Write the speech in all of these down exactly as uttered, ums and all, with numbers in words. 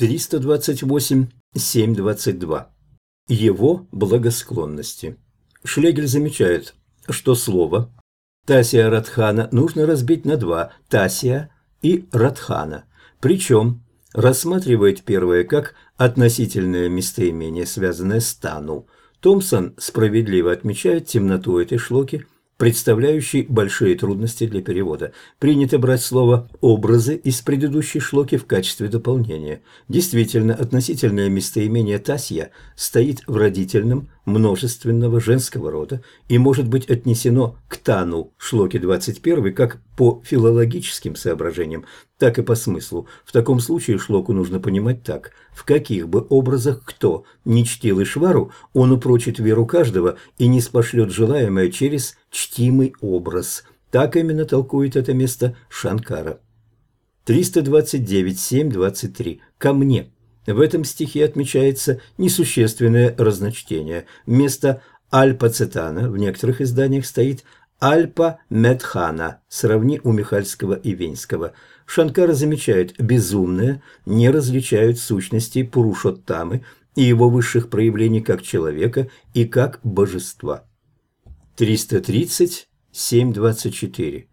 триста двадцать восемь семь двадцать два. Его благосклонности. Шлегель замечает, что слово «тасия радхана» нужно разбить на два – «тасия» и «радхана». Причем рассматривает первое как относительное местоимение, связанное с «тану». Томпсон справедливо отмечает темноту этой шлоки, представляющей большие трудности для перевода. Принято брать слово «образы» из предыдущей шлоки в качестве дополнения. Действительно, относительное местоимение «тасья» стоит в родительном множественного женского рода и может быть отнесено к «тану» шлоки двадцать первой как по филологическим соображениям, так и по смыслу. В таком случае шлоку нужно понимать так: в каких бы образах кто не чтил Ишвару, он упрочит веру каждого и не спошлет желаемое через чтимый образ. Так именно толкует это место Шанкара. триста двадцать девять семь двадцать три. «Ко мне». В этом стихе отмечается несущественное разночтение. Вместо «альпа-цетана» в некоторых изданиях стоит «альпа-медхана», сравни у Михальского и Венского. Шанкара замечает: безумные не различают сущности Пурушоттамы и его высших проявлений как человека и как божества. триста тридцать семь двадцать четыре.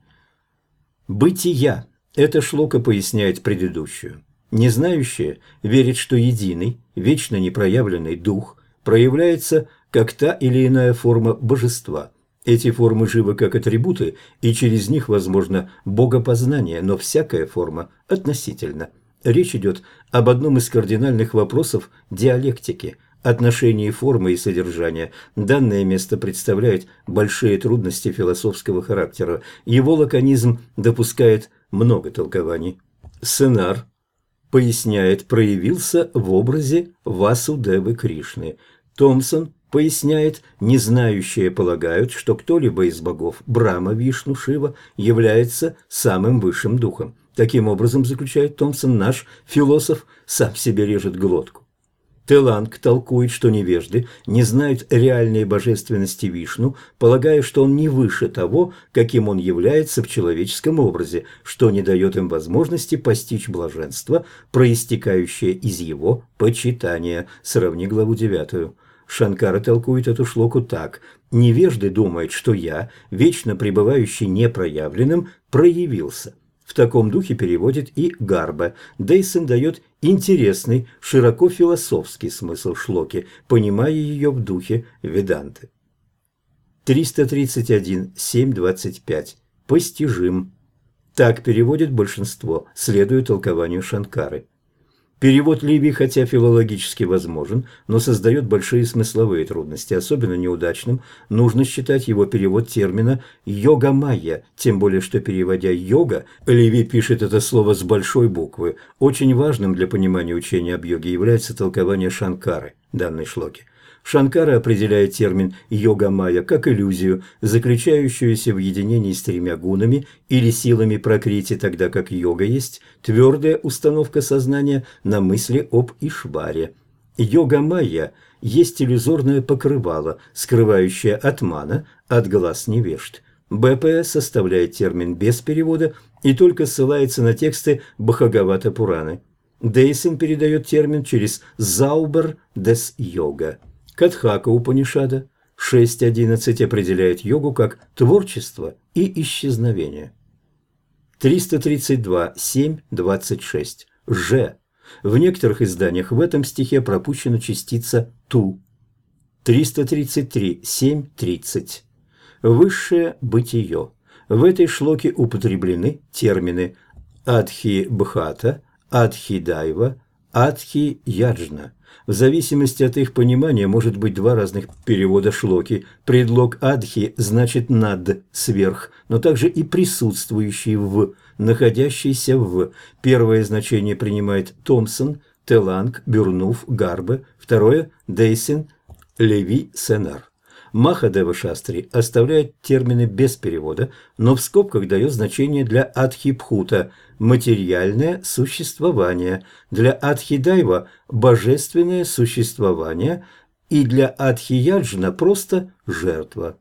«Бытия» – эта шлока поясняет предыдущую. Незнающие верят, что единый, вечно непроявленный дух проявляется как та или иная форма божества. Эти формы живы как атрибуты, и через них возможно богопознание, но всякая форма относительна. Речь идет об одном из кардинальных вопросов диалектики – отношении формы и содержания. Данное место представляет большие трудности философского характера. Его лаконизм допускает много толкований. Сенар поясняет: проявился в образе Васудевы Кришны. Томпсон поясняет: незнающие полагают, что кто-либо из богов Брахма, Вишну, Шива является самым высшим духом. Таким образом, заключает Томпсон, наш философ сам себе режет глотку. Теланг толкует, что невежды не знают реальной божественности Вишну, полагая, что он не выше того, каким он является в человеческом образе, что не дает им возможности постичь блаженство, проистекающее из его почитания. Сравни главу девятую. Шанкара толкует эту шлоку так: невежды думают, что я, вечно пребывающий непроявленным, проявился. В таком духе переводит и Гарба. Дейсон дает интересный, широко философский смысл шлоки, понимая ее в духе Веданты. триста тридцать один семь двадцать пять. Постижим. Так переводит большинство, следуя толкованию Шанкары. Перевод Ливи, хотя филологически возможен, но создает большие смысловые трудности. Особенно неудачным нужно считать его перевод термина «йога-майя», тем более что, переводя «йога», Ливи пишет это слово с большой буквы. Очень важным для понимания учения об йоге является толкование Шанкары данной шлоки. Шанкара определяет термин «йога-майя» как иллюзию, заключающуюся в единении с тремя гунами или силами пракрити, тогда как йога есть твердая установка сознания на мысли об Ишваре. Йога-майя есть иллюзорное покрывало, скрывающее от мана, от глаз невежд. БП составляет термин без перевода и только ссылается на тексты Бхагавата-Пураны. Дейсон передает термин через «заубер дес йога». Катхака Упанишада шесть одиннадцать определяет йогу как творчество и исчезновение. триста тридцать два семь двадцать шесть. Ж. В некоторых изданиях в этом стихе пропущена частица «ту». триста тридцать три семь тридцать. Высшее бытие. В этой шлоке употреблены термины «адхи-бхата», «адхи-дайва», «адхи-яджна». В зависимости от их понимания может быть два разных перевода шлоки. Предлог «адхи» значит «над», «сверх», но также и «присутствующий в», «находящийся в». Первое значение принимает Томпсон, Теланг, Бюрнув, Гарбе, второе – Дейсен, Леви, Сенар. Махадева Шастри оставляет термины без перевода, но в скобках дает значение для Адхипхута – материальное существование, для Адхидайва – божественное существование и для Адхияджна – просто жертва.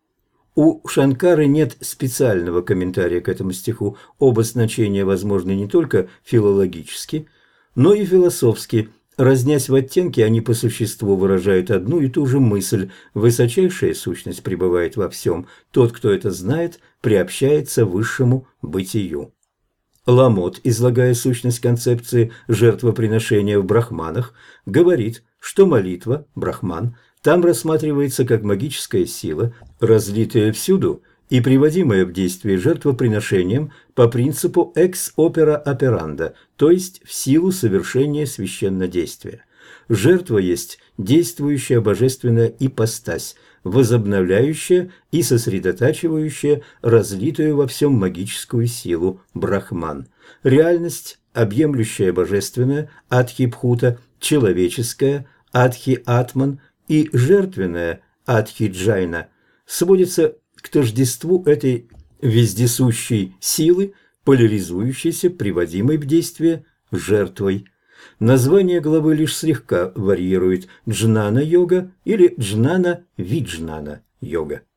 У Шанкары нет специального комментария к этому стиху, оба значения возможны не только филологически, но и философски. Разнясь в оттенки, они по существу выражают одну и ту же мысль. Высочайшая сущность пребывает во всем. Тот, кто это знает, приобщается к высшему бытию. Ламот, излагая сущность концепции жертвоприношения в брахманах, говорит, что молитва, брахман, там рассматривается как магическая сила, разлитая всюду и приводимая в действие жертвоприношением по принципу ex opera operandi, то есть в силу совершения священнодействия. Жертва есть действующая божественная ипостась, возобновляющая и сосредотачивающая разлитую во всем магическую силу брахман. Реальность, объемлющая божественное адхипхута, человеческая адхи-атман и жертвенная адхи-джайна, сводится к тождеству этой вездесущей силы, поляризующейся, приводимой в действие жертвой. Название главы лишь слегка варьирует: джнана-йога или джнана-виджнана-йога.